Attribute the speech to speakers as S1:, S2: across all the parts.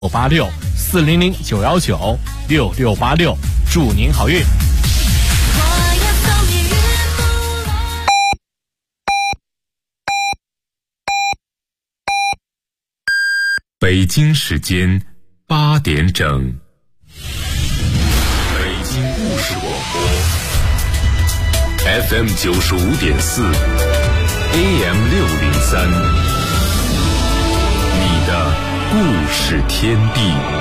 S1: 686-400-919-6686，祝您好运。
S2: 北京时间8点整，北京故事广播 FM 95.4 AM 603，你的故事天地。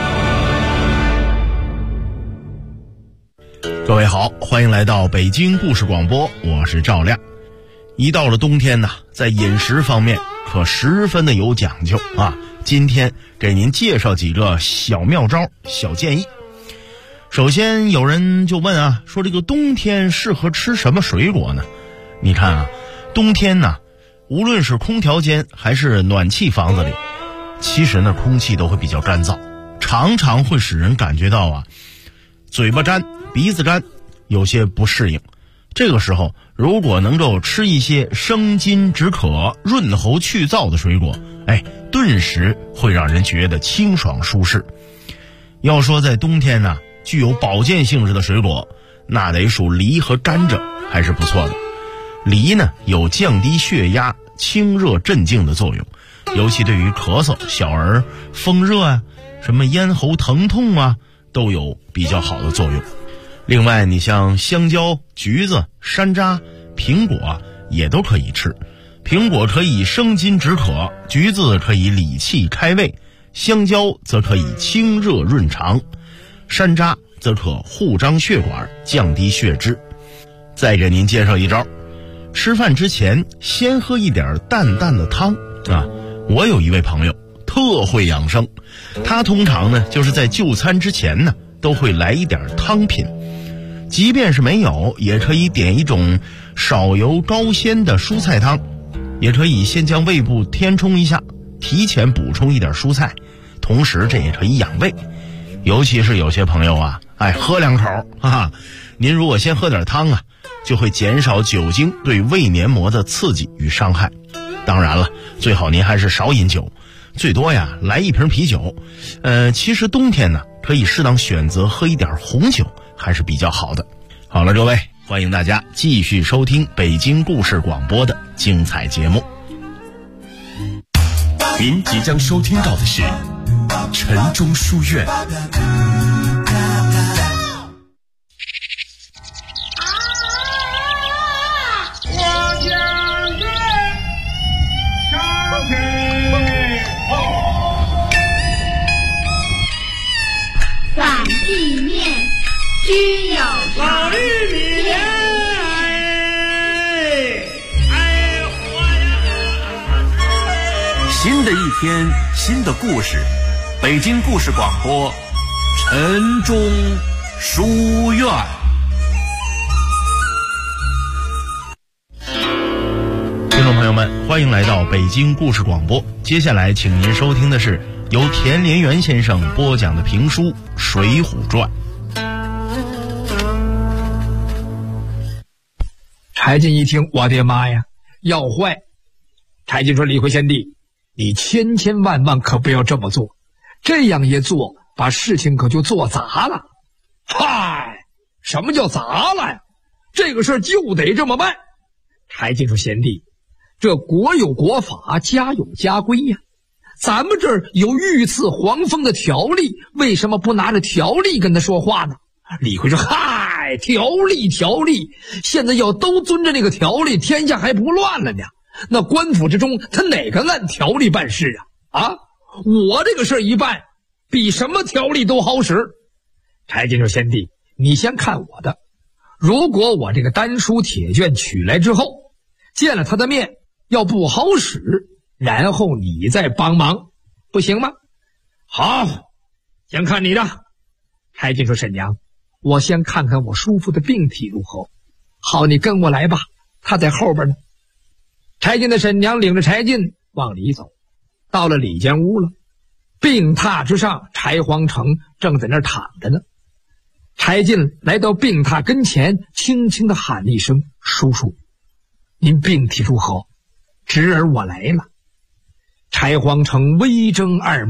S3: 各位好，欢迎来到北京故事广播，我是赵亮。一到了冬天呢，在饮食方面可十分的有讲究啊。今天给您介绍几个小妙招、小建议。首先有人就问啊，说这个冬天适合吃什么水果呢？你看啊，冬天呢，无论是空调间还是暖气房子里，其实呢空气都会比较干燥，常常会使人感觉到啊嘴巴干、鼻子干，有些不适应。这个时候如果能够吃一些生津止渴、润喉去燥的水果，顿时会让人觉得清爽舒适。要说在冬天呢，具有保健性质的水果，那得数梨和甘蔗，还是不错的。梨呢有降低血压、清热镇静的作用，尤其对于咳嗽、小儿风热啊、什么咽喉疼痛啊，都有比较好的作用。另外你像香蕉、橘子、山楂、苹果也都可以吃。苹果可以生津止渴，橘子可以理气开胃，香蕉则可以清热润肠，山楂则可护张血管，降低血脂。再给您介绍一招，吃饭之前先喝一点淡淡的汤啊。我有一位朋友特会养生，他通常呢就是在就餐之前呢都会来一点汤品，即便是没有，也可以点一种少油高鲜的蔬菜汤，也可以先将胃部填充一下，提前补充一点蔬菜，同时这也可以养胃。尤其是有些朋友啊，喝两口您如果先喝点汤啊，就会减少酒精对胃黏膜的刺激与伤害。当然了，最好您还是少饮酒，最多呀来一瓶啤酒。其实冬天呢，可以适当选择喝一点红酒，还是比较好的。好了，各位，欢迎大家继续收听北京故事广播的精彩节目。
S2: 您即将收听到的是晨钟书院。
S4: 散地面，居有常。
S5: 新的一天，新的故事，北京故事广播，晨钟书院。
S3: 听众朋友们，欢迎来到北京故事广播。接下来请您收听的是由田连元先生播讲的评书《水浒传》。
S6: 柴进一听，我的妈呀，要坏！柴进说：“李逵贤弟，你千千万万可不要这么做，这样一做，把事情可就做砸了。”嗨，什么叫砸了呀？这个事儿就得这么办。柴进说：“贤弟，这国有国法，家有家规呀。咱们这儿有御赐黄蜂的条例，为什么不拿着条例跟他说话呢？”李逵说：“嗨，条例，现在要都遵着那个条例，天下还不乱了呢。那官府之中，他哪个按条例办事啊？我这个事儿一办，比什么条例都好使。”柴进说：“贤弟，你先看我的。如果我这个丹书铁卷取来之后，见了他的面要不好使，然后你再帮忙，不行吗？”好，先看你的。柴进说：“婶娘，我先看看我叔父的病体如何。”好，你跟我来吧，他在后边呢。柴进的婶娘领着柴进往里走，到了里间屋了。病榻之上，柴皇城正在那儿躺着呢。柴进来到病榻跟前，轻轻地喊了一声：“叔叔，您病体如何？侄儿我来了。”柴皇城微睁二目，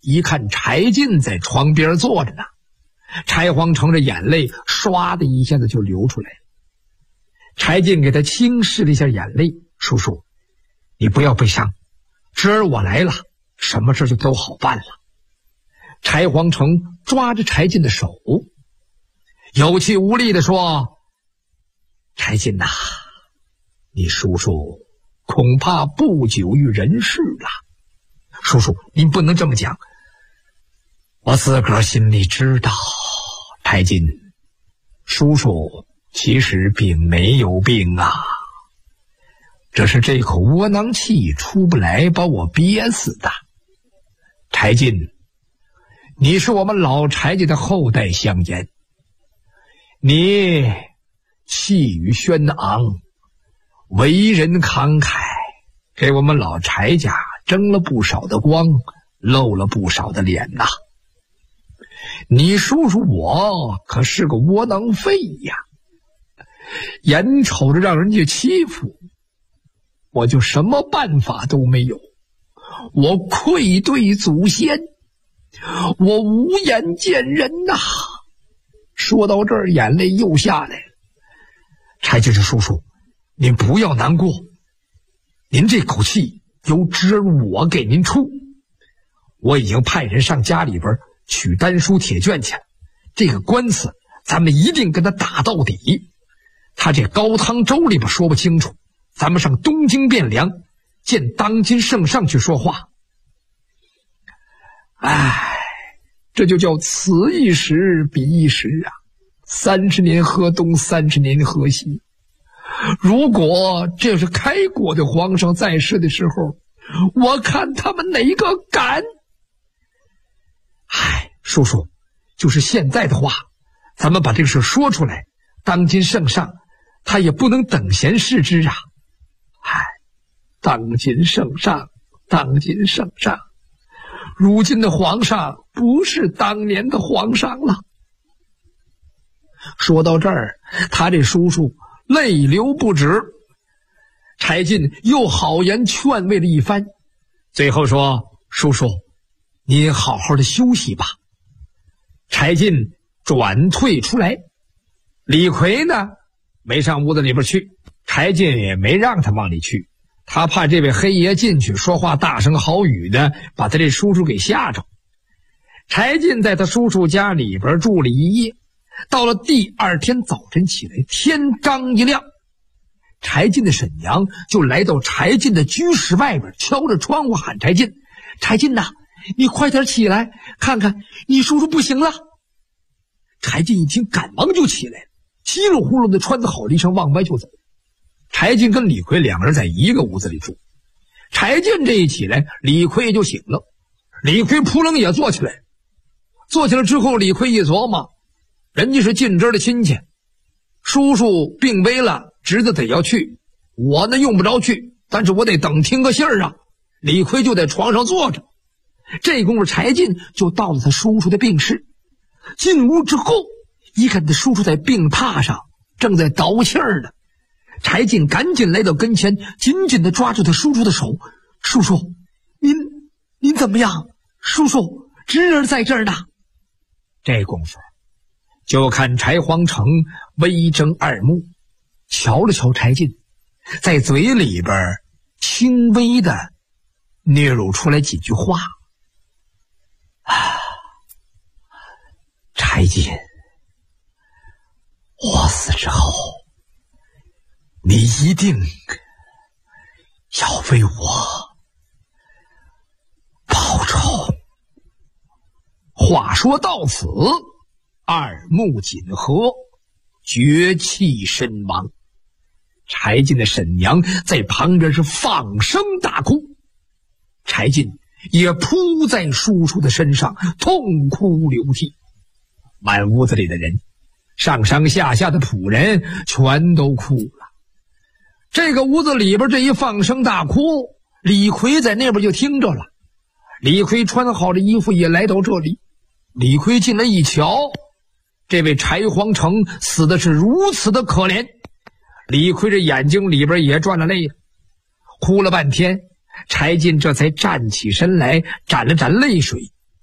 S6: 一看柴进在床边坐着呢，柴皇城的眼泪唰的一下子就流出来了。柴进给他轻拭了一下眼泪，叔叔，你不要悲伤，侄儿我来了，什么事就都好办了。柴皇城抓着柴进的手，有气无力地说，柴进呐，你叔叔恐怕不久于人世了。叔叔，您不能这么讲，我自个儿心里知道，柴进，叔叔其实并没有病啊，这是这口窝囊气出不来，把我憋死的。柴进，你是我们老柴家的后代香烟，你气宇轩昂，为人慷慨，给我们老柴家争了不少的光，露了不少的脸呐。你叔叔我可是个窝囊废呀，眼瞅着让人家欺负，我就什么办法都没有，我愧对祖先，我无颜见人呐。说到这儿，眼泪又下来了。柴进叔叔，您不要难过，您这口气由侄儿我给您出，我已经派人上家里边取丹书铁卷去了，这个官司咱们一定跟他打到底。他这高汤粥里边说不清楚，咱们上东京汴梁见当今圣上去说话。唉，这就叫此一时彼一时啊，30年河东，30年河西。如果这是开国的皇上在世的时候，我看他们哪个敢。唉，叔叔，就是现在的话，咱们把这个事说出来，当今圣上他也不能等闲视之啊。唉，当今圣上，如今的皇上不是当年的皇上了。说到这儿，他这叔叔泪流不止。柴进又好言劝慰了一番，最后说，叔叔您好好的休息吧。柴进转退出来，李逵呢没上屋子里边去，柴进也没让他往里去，他怕这位黑爷进去说话大声好语的，把他这叔叔给吓着。柴进在他叔叔家里边住了一夜，到了第二天早晨起来，天刚一亮，柴进的婶娘就来到柴进的居室外边，敲着窗户喊柴进，柴进呐，你快点起来，看看你叔叔不行了。柴进一听，赶忙就起来了，稀里呼噜的穿着好衣裳往外就走。柴进跟李逵两个人在一个屋子里住，柴进这一起来，李逵也就醒了。李逵扑棱也坐起来，坐起来之后，李逵一琢磨，人家是近支的亲戚，叔叔病危了，侄子得要去，我呢用不着去，但是我得等听个信儿啊。李逵就在床上坐着，这功夫柴进就到了他叔叔的病室。进屋之后，一看他叔叔在病榻上正在倒气儿呢，柴进赶紧来到跟前，紧紧地抓住他叔叔的手，叔叔，您怎么样？叔叔，侄儿在这儿呢。这功夫就看柴皇城微睁二目，瞧了瞧柴进，在嘴里边轻微的嗫露出来几句话。柴进，我死之后，你一定要为我报仇。话说到此，二目紧合，绝气身亡。柴进的婶娘在旁边是放声大哭，柴进也扑在叔叔的身上痛哭流涕。满屋子里的人，上上下下的仆人全都哭了。这个屋子里边这一放声大哭，李逵在那边就听着了。李逵穿好了衣服也来到这里，李逵进来一瞧，这位柴皇城死的是如此的可怜，李逵这眼睛里边也转了泪了，哭了半天。柴进这才站起身来，沾了沾泪水，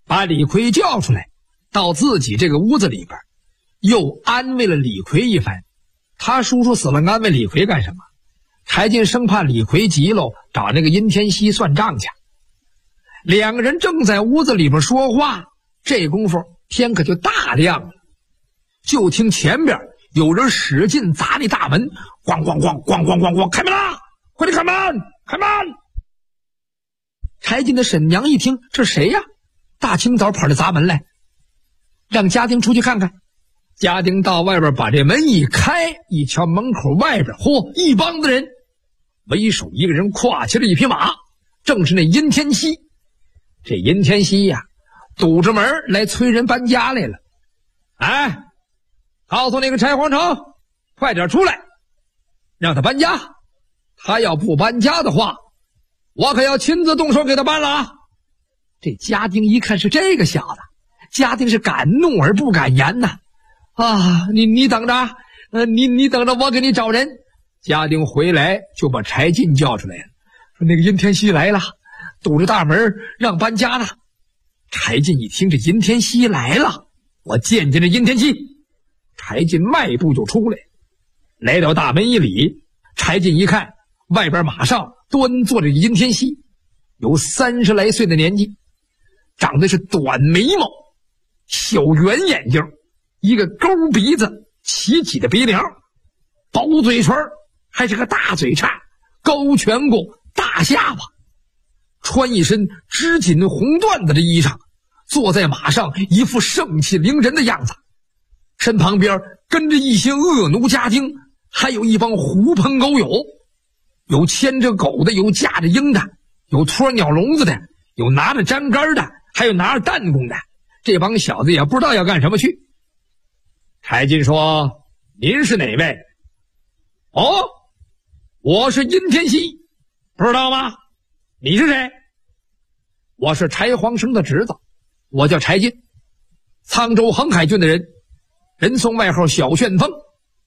S6: 把李逵叫出来，到自己这个屋子里边，又安慰了李逵一番。他叔叔死了，安慰李逵干什么？柴进生怕李逵急了，找那个殷天锡算账去。两个人正在屋子里边说话，这功夫天可就大亮了。就听前边有人使劲砸那大门，咣咣咣咣咣咣咣，开门啦！快点开门！开门！柴进的婶娘一听，这谁呀？大清早跑来砸门来，让家丁出去看看。家丁到外边把这门一开，一瞧门口外边，嚯，一帮子人，为首一个人挎起了一匹马，正是那殷天锡。这殷天锡呀，堵着门来催人搬家来了。哎，告诉那个柴皇城，快点出来，让他搬家。他要不搬家的话，我可要亲自动手给他搬了啊！这家丁一看是这个小子，家丁是敢怒而不敢言呐。啊，你等着，你等着，我给你找人。家丁回来就把柴进叫出来了，说那个殷天锡来了，堵着大门让搬家了。柴进一听这殷天锡来了，我见见这殷天锡。柴进迈步就出来，来到大门一里，柴进一看，外边马上端坐着殷天锡，有30来岁的年纪，长得是短眉毛，小圆眼睛，一个勾鼻子，齐起的鼻梁，薄嘴唇，还是个大嘴叉，高颧骨，大下巴，穿一身织锦红缎子的衣裳，坐在马上一副盛气凌人的样子。身旁边跟着一些恶奴家丁，还有一帮狐朋狗友，有牵着狗的，有架着鹰的，有拖鸟笼子的，有拿着粘杆的，还有拿着弹弓的。这帮小子也不知道要干什么去。柴进说：您是哪位？哦，我是殷天锡，不知道吗？你是谁？我是柴皇生的侄子，我叫柴进，沧州横海郡的人，人送外号小旋风。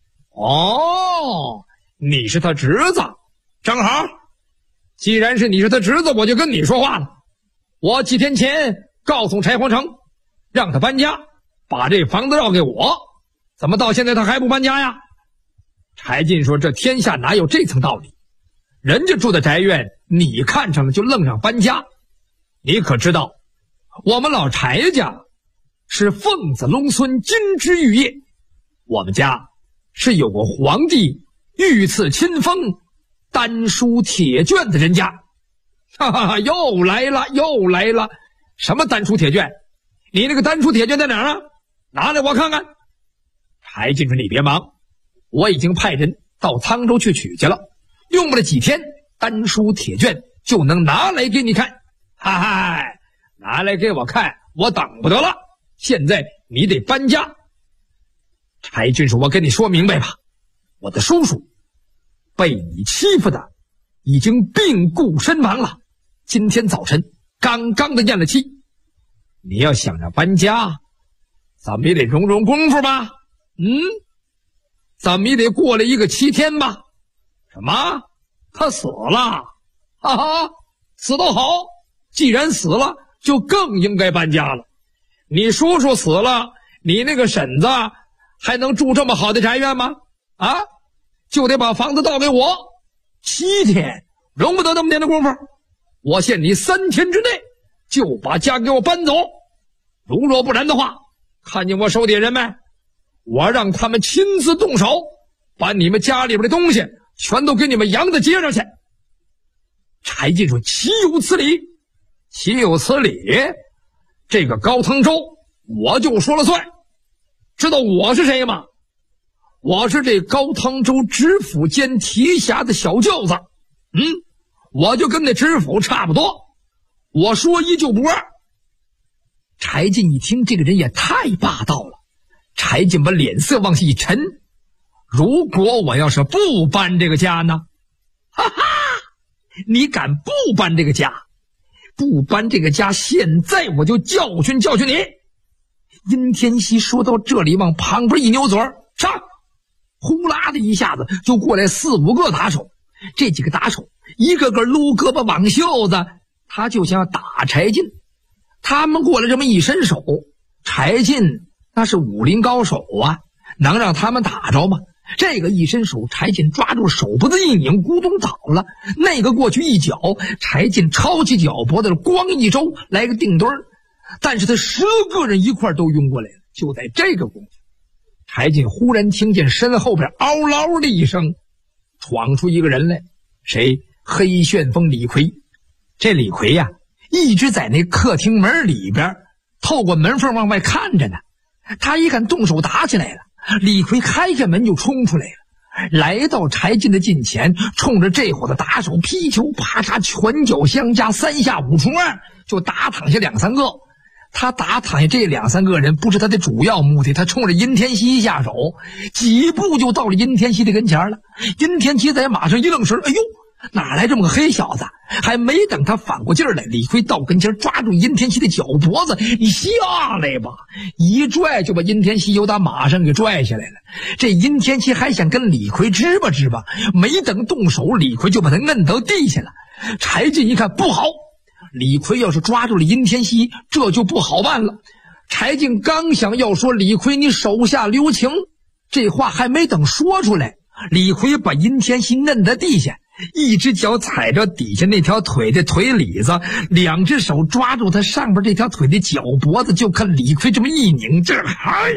S6: 哦，你是他侄子，正好，既然是你是他侄子，我就跟你说话了。我几天前告诉柴皇城，让他搬家，把这房子让给我，怎么到现在他还不搬家呀？柴进说：这天下哪有这层道理？人家住的宅院你看上了就愣让搬家。你可知道我们老柴家是凤子龙孙金枝玉叶，我们家是有个皇帝御赐亲封丹书铁卷的人家。哈哈，又来了又来了，什么丹书铁卷？你那个丹书铁卷在哪儿啊？拿来我看看。柴进说：你别忙，我已经派人到沧州去取去了，用不了几天，丹书铁卷就能拿来给你看。哈哈，拿来给我看，我等不得了，现在你得搬家。柴进说：我跟你说明白吧，我的叔叔被你欺负的已经病故身亡了，今天早晨刚刚的咽了气。你要想着搬家，咱们也得容容功夫吧。咱们也得过了一个7天吧。什么？他死了？哈哈，死得好，既然死了就更应该搬家了。你叔叔死了，你那个婶子还能住这么好的宅院吗？啊，就得把房子倒给我。7天容不得那么点的功夫，我限你3天之内就把家给我搬走。如若不然的话，看见我手底下人没？我让他们亲自动手，把你们家里边的东西全都给你们扬到街上去。柴进说：岂有此理，岂有此理，这个高腾州我就说了算。知道我是谁吗？我是这高腾州知府兼提辖的小舅子。我就跟那知府差不多，我说一就不二。柴进一听，这个人也太霸道了。柴进把脸色往下一沉，如果我要是不搬这个家呢？哈哈，你敢不搬这个家？不搬这个家，现在我就教训教训你。殷天锡说到这里，往旁边一扭嘴，上，呼啦的一下子就过来4、5个打手。这几个打手一个个撸胳膊挽袖子，他就想要打柴进。 他们过来这么一伸手，柴进那是武林高手啊，能让他们打着吗？这个一伸手，柴进抓住手脖子一拧，咕咚倒了。那个过去一脚，柴进抄起脚脖子，咣一周来个定墩儿。但是他10个人一块都晕过来了。就在这个功夫，柴进忽然听见身后边嗷嗷的一声，闯出一个人来。谁？黑旋风李逵。这李逵呀，一直在那客厅门里边透过门缝往外看着呢。他一看动手打起来了，李逵开开门就冲出来了，来到柴进的近前，冲着这伙的打手劈球啪嚓，拳脚相加，3下5除2就打躺下2、3个。他打躺下这2、3个人不是他的主要目的，他冲着殷天锡下手，几步就到了殷天锡的跟前了。殷天锡在马上一愣神，哎呦，哪来这么个黑小子？还没等他反过劲儿来，李逵到跟前抓住殷天锡的脚脖子，你下来吧！一拽就把殷天锡由打马上给拽下来了。这殷天锡还想跟李逵支吧，没等动手，李逵就把他摁到地下了。柴进一看不好，李逵要是抓住了殷天锡，这就不好办了。柴进刚想要说李逵你手下留情，这话还没等说出来，李逵把殷天锡摁在地下，一只脚踩着底下那条腿的腿里子，2只手抓住他上边这条腿的脚脖子，就看李逵这么一拧，这嗨，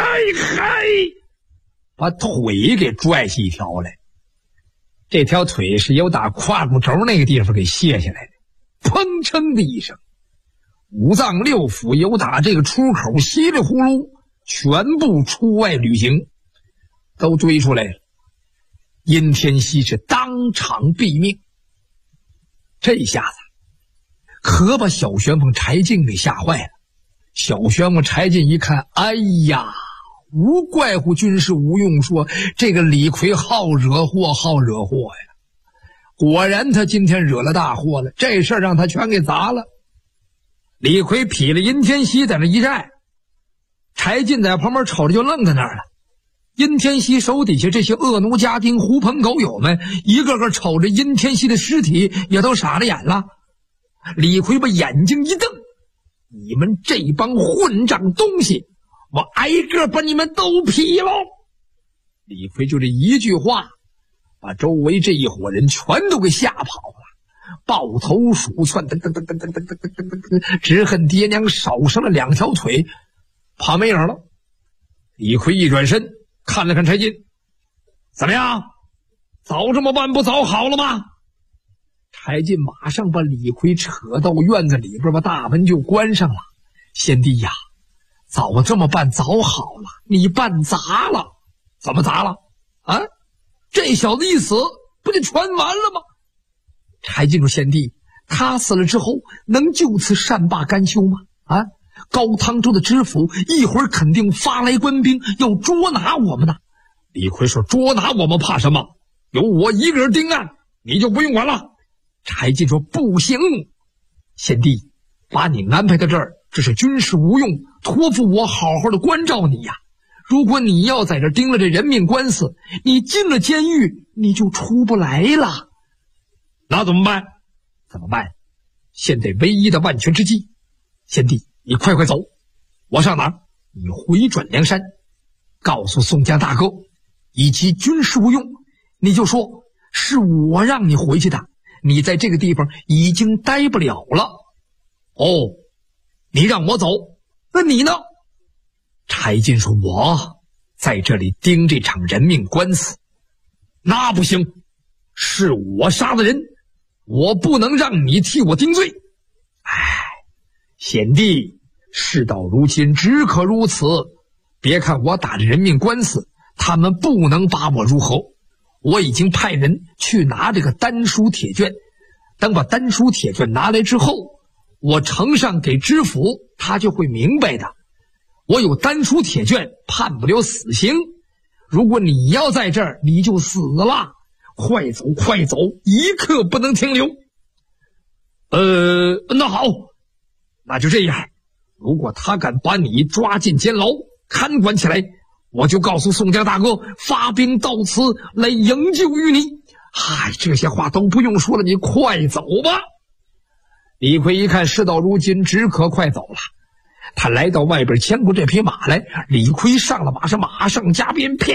S6: 把腿给拽下一条来。这条腿是由打胯骨轴那个地方给卸下来的，砰哧的一声，五脏6腑由打这个出口稀里呼噜全部出外旅行，都追出来了。殷天锡是当场毙命。这下子可把小旋风柴进给吓坏了。小旋风柴进一看，哎呀，无怪乎军师吴用说这个李逵好惹祸呀。果然他今天惹了大祸了，这事儿让他全给砸了。李逵劈了殷天锡在那一站，柴进在旁边瞅着就愣在那儿了。殷天锡手底下这些恶奴家丁狐朋狗友们一个个瞅着殷天锡的尸体也都傻了眼了。李逵把眼睛一瞪，你们这帮混账东西，我挨个把你们都劈喽！李逵就这一句话，把周围这一伙人全都给吓跑了，抱头鼠窜，只恨爹娘少生了2条腿，跑没影了。李逵一转身看了看柴进，怎么样？早这么办不早好了吗？柴进马上把李逵扯到院子里边，把大门就关上了。贤弟呀，早这么办早好了，你办砸了。怎么砸了？啊？这小子一死不就全完了吗？柴进说，贤弟，他死了之后能就此善罢甘休吗？啊？高汤州的知府一会儿肯定发来官兵要捉拿我们呢。李逵说，捉拿我们怕什么？有我一个人盯案，你就不用管了。柴进说，不行，贤弟，把你安排到这儿，这是军师吴用托付我好好的关照你呀。如果你要在这盯了这人命官司，你进了监狱你就出不来了。那怎么办？怎么办？现在唯一的万全之计，贤弟你快走。我上哪儿？你回转梁山，告诉宋江大哥以及军师吴用，你就说是我让你回去的，你在这个地方已经待不了了。哦，你让我走，那你呢？柴进说，我在这里盯这场人命官司。那不行，是我杀的人，我不能让你替我顶罪。哎，贤弟，事到如今只可如此。别看我打着人命官司，他们不能把我如何。我已经派人去拿这个丹书铁卷，等把丹书铁卷拿来之后，我呈上给知府，他就会明白的。我有丹书铁卷，判不了死刑。如果你要在这儿，你就死了。快走，快走，一刻不能停留。那好，那就这样。如果他敢把你抓进监牢，看管起来，我就告诉宋江大哥，发兵到此来营救于你。嗨，这些话都不用说了，你快走吧。 李逵一看事到如今，只可快走了。他来到外边牵过这匹马来，李逵上了马，是马上加鞭，啪，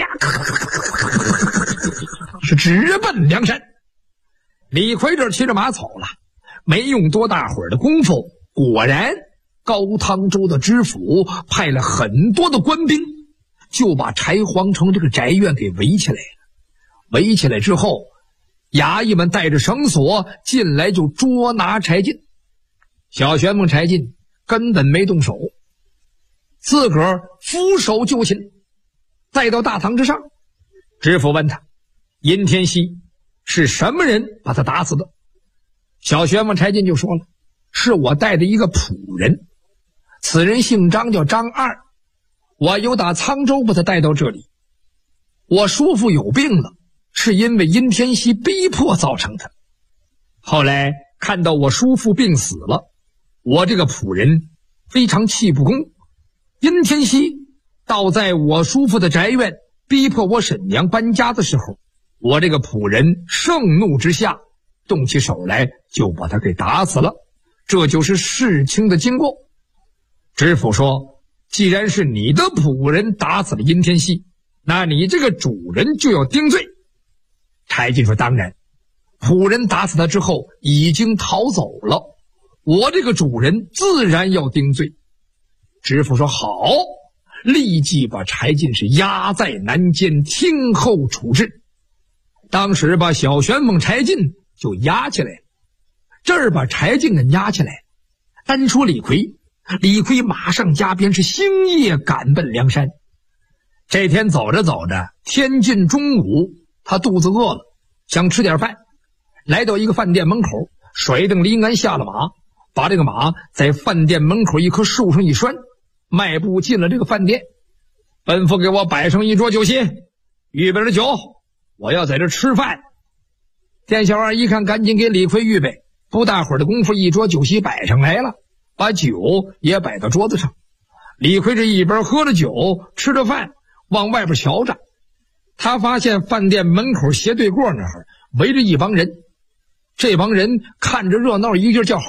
S6: 是直奔梁山。李逵这骑着马走了，没用多大会儿的功夫，果然高汤州的知府派了很多的官兵，就把柴皇城这个宅院给围起来了。围起来之后，衙役们带着绳索进来就捉拿柴进。小旋风柴进根本没动手，自个儿俯首就擒，带到大堂之上。知府问他，殷天锡是什么人把他打死的？小旋风柴进就说了，是我带的一个仆人，此人姓张，叫张二，我由打沧州把他带到这里。我叔父有病了，是因为殷天锡逼迫造成的。后来看到我叔父病死了，我这个仆人非常气不公，殷天锡倒在我叔父的宅院逼迫我婶娘搬家的时候，我这个仆人盛怒之下动起手来，就把他给打死了。这就是事情的经过。知府说，既然是你的仆人打死了殷天锡，那你这个主人就要定罪。柴进说，当然，仆人打死他之后已经逃走了，我这个主人自然要定罪。知府说好，立即把柴进是押在南监，听候处置。当时把小旋风柴进就押起来了，这儿把柴进给押起来，单说李逵，李逵马上加鞭，是星夜赶奔梁山。这天走着走着，天近中午，他肚子饿了，想吃点饭，来到一个饭店门口，甩蹬离鞍下了马，把这个马在饭店门口一棵树上一拴，迈步进了这个饭店。吩咐给我摆上一桌酒席，预备了酒，我要在这吃饭。店小二一看，赶紧给李逵预备，不大会儿的功夫，一桌酒席摆上来了，把酒也摆到桌子上。李逵这一边喝着酒，吃着饭，往外边瞧着。他发现饭店门口斜对过那儿围着一帮人，这帮人看着热闹，一个劲叫好，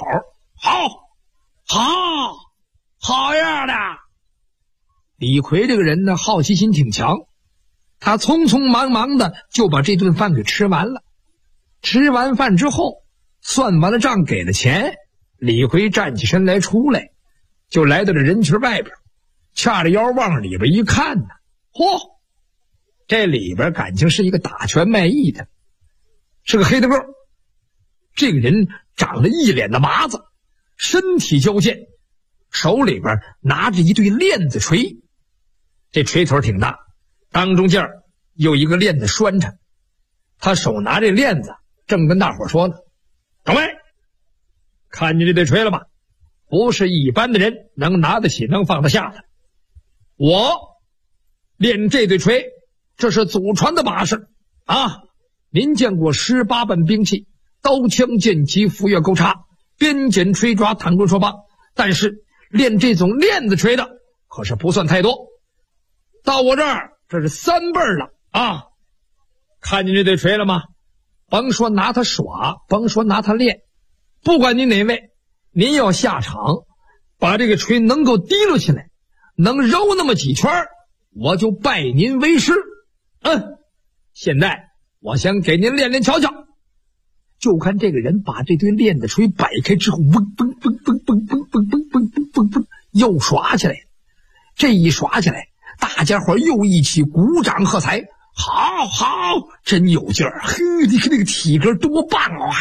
S6: 好样的。李逵这个人呢，好奇心挺强，他匆匆忙忙的就把这顿饭给吃完了。吃完饭之后，算完了账，给了钱，李逵站起身来出来，就来到这人群外边，掐着腰往里边一看呢，嚯，这里边感情是一个打拳卖艺的，是个黑大个，这个人长了一脸的麻子，身体矫健，手里边拿着一对链子锤，这锤头挺大，当中间有一个链子拴着，他手拿这链子正跟大伙说呢，各位看见这对锤了吧，不是一般的人能拿得起能放得下的，我练这对锤，这是祖传的把式啊！您见过18般兵器，刀枪剑戟斧钺钩叉，鞭锏锤抓弹棍槊棒，但是练这种链子锤的可是不算太多，到我这儿这是3辈了啊！看见这对锤了吗？甭说拿它耍，甭说拿它练，不管您哪位，您要下场把这个锤能够提溜起来，能揉那么几圈，我就拜您为师。现在我想给您练练瞧瞧。就看这个人把这堆链子锤摆开之后，嗡嗡嗡嗡嗡嗡嗡嗡嗡嗡，又耍起来。这一耍起来，大家伙又一起鼓掌喝彩，好，真有劲儿！你看那个体格多棒啊！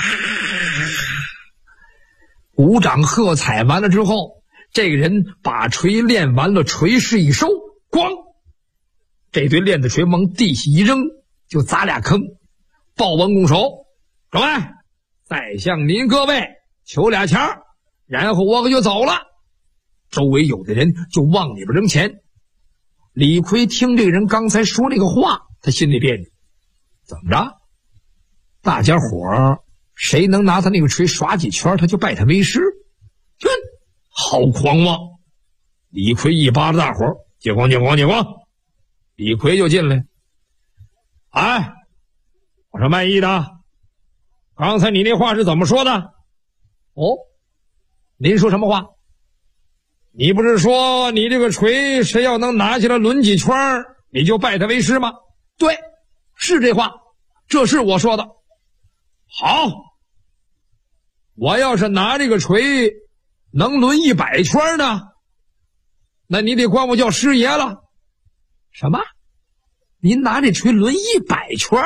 S6: 鼓掌喝彩完了之后，这个人把锤练完了，锤势一收，咣，这堆链子锤往地下一扔，就砸俩坑，抱完拱手，各位，再向您各位求俩钱，然后我可就走了。周围有的人就往里边扔钱。李逵听这个人刚才说这个话，他心里别扭，怎么着？大家伙谁能拿他那个锤耍几圈，他就拜他为师？好狂妄！李逵一巴掌大伙，借光！李逵就进来，哎，我说卖艺的，刚才你那话是怎么说的？哦， 您说什么话？你不是说你这个锤谁要能拿起来抡几圈你就拜他为师吗？对，是这话，这是我说的。好，我要是拿这个锤能抡100圈呢，那你得管我叫师爷了。什么？您拿这锤抡100圈？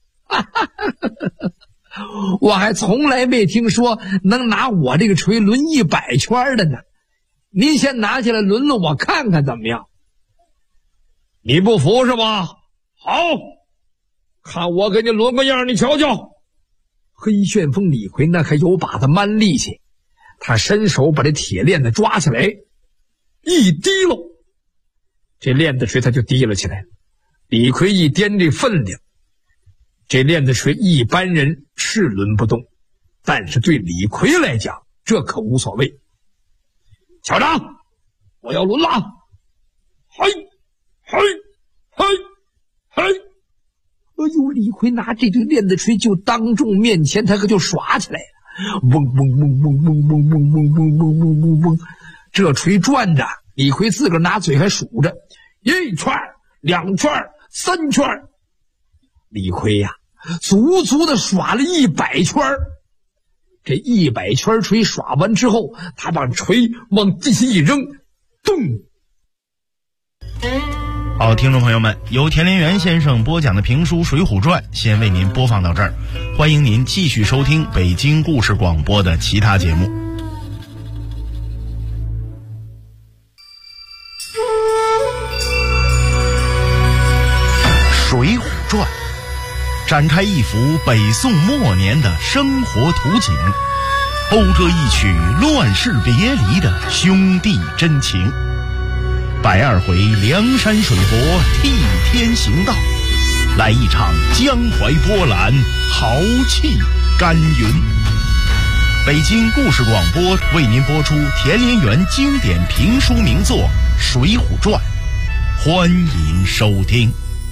S6: 我还从来没听说能拿我这个锤抡100圈的呢。您先拿起来抡抡我看看怎么样？你不服是吧？好，看我给你抡个样，你瞧瞧。黑旋风李逵那可有把子蛮力气，他伸手把这铁链子抓起来，一提喽，这链子锤他就提了起来。李逵一掂这分量，这链子锤一般人是抡不动，但是对李逵来讲这可无所谓。校长，我要抡了！嘿，嘿，嘿，嘿！哎呦，李逵拿这对链子锤就当众面前，他可就耍起来了，嗡嗡嗡嗡嗡嗡嗡嗡嗡嗡嗡嗡嗡，这锤转着，李逵自个儿拿嘴还数着，1圈、2圈、3圈。李逵呀，足足的耍了100圈。这100圈锤耍完之后，他把锤往地下一扔，咚！
S3: 好，听众朋友们，由田连元先生播讲的评书《水浒传》先为您播放到这儿，欢迎您继续收听北京故事广播的其他节目。《水浒传》展开一幅北宋末年的生活图景，勾勒一曲乱世别离的兄弟真情。120回梁山水泊替天行道，来一场江淮波澜，豪气干云。北京故事广播为您播出田连元经典评书名作《水浒传》，欢迎收听。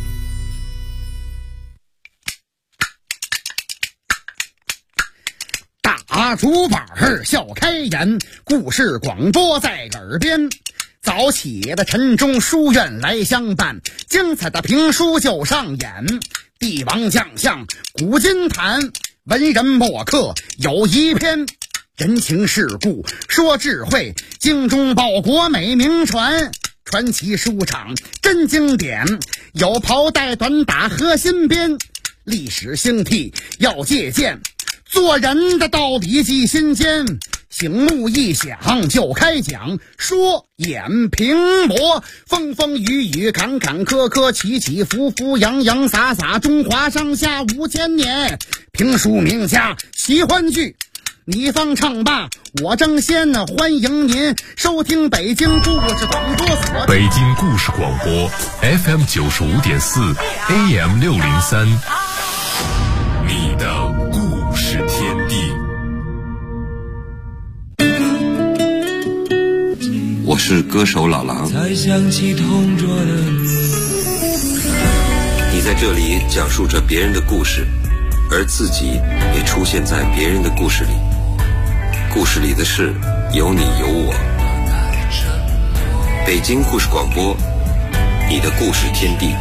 S7: 大竹板笑开颜，故事广播在耳边。早起的晨钟书院来相伴，精彩的评书就上演。帝王将相古今谈，文人墨客有一篇。人情世故说智慧，精忠报国美名传。传奇书场真经典，有袍带短打和新编。历史兴替要借鉴，做人的道理记心间。醒目一响就开讲，说演评驳，风风雨雨坎坎坷坷，起起伏伏洋洋洒洒，中华上下5000年。评书名家喜欢剧，你方唱罢我争先，欢迎您收听北京故事广播所。
S2: 北京故事广播 FM 95.4 AM 603，你的故事天地。
S8: 我是歌手老狼，
S9: 才想起同桌的
S8: 你在这里讲述着别人的故事，而自己也出现在别人的故事里。故事里的事有你有我。北京故事广播，你的故事天地。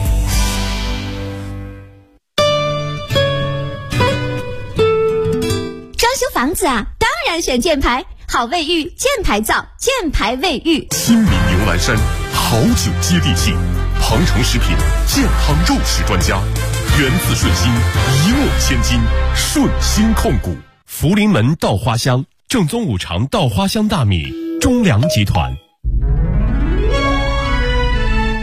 S10: 装修房子啊，当然选箭牌。好卫浴，箭牌造，箭牌卫浴。
S2: 亲民牛栏山，好酒接地气。庞城食品健康肉食专家，源自顺心，一诺千金，顺心控股。福临门稻花香，正宗五常稻花香大米，中粮集团。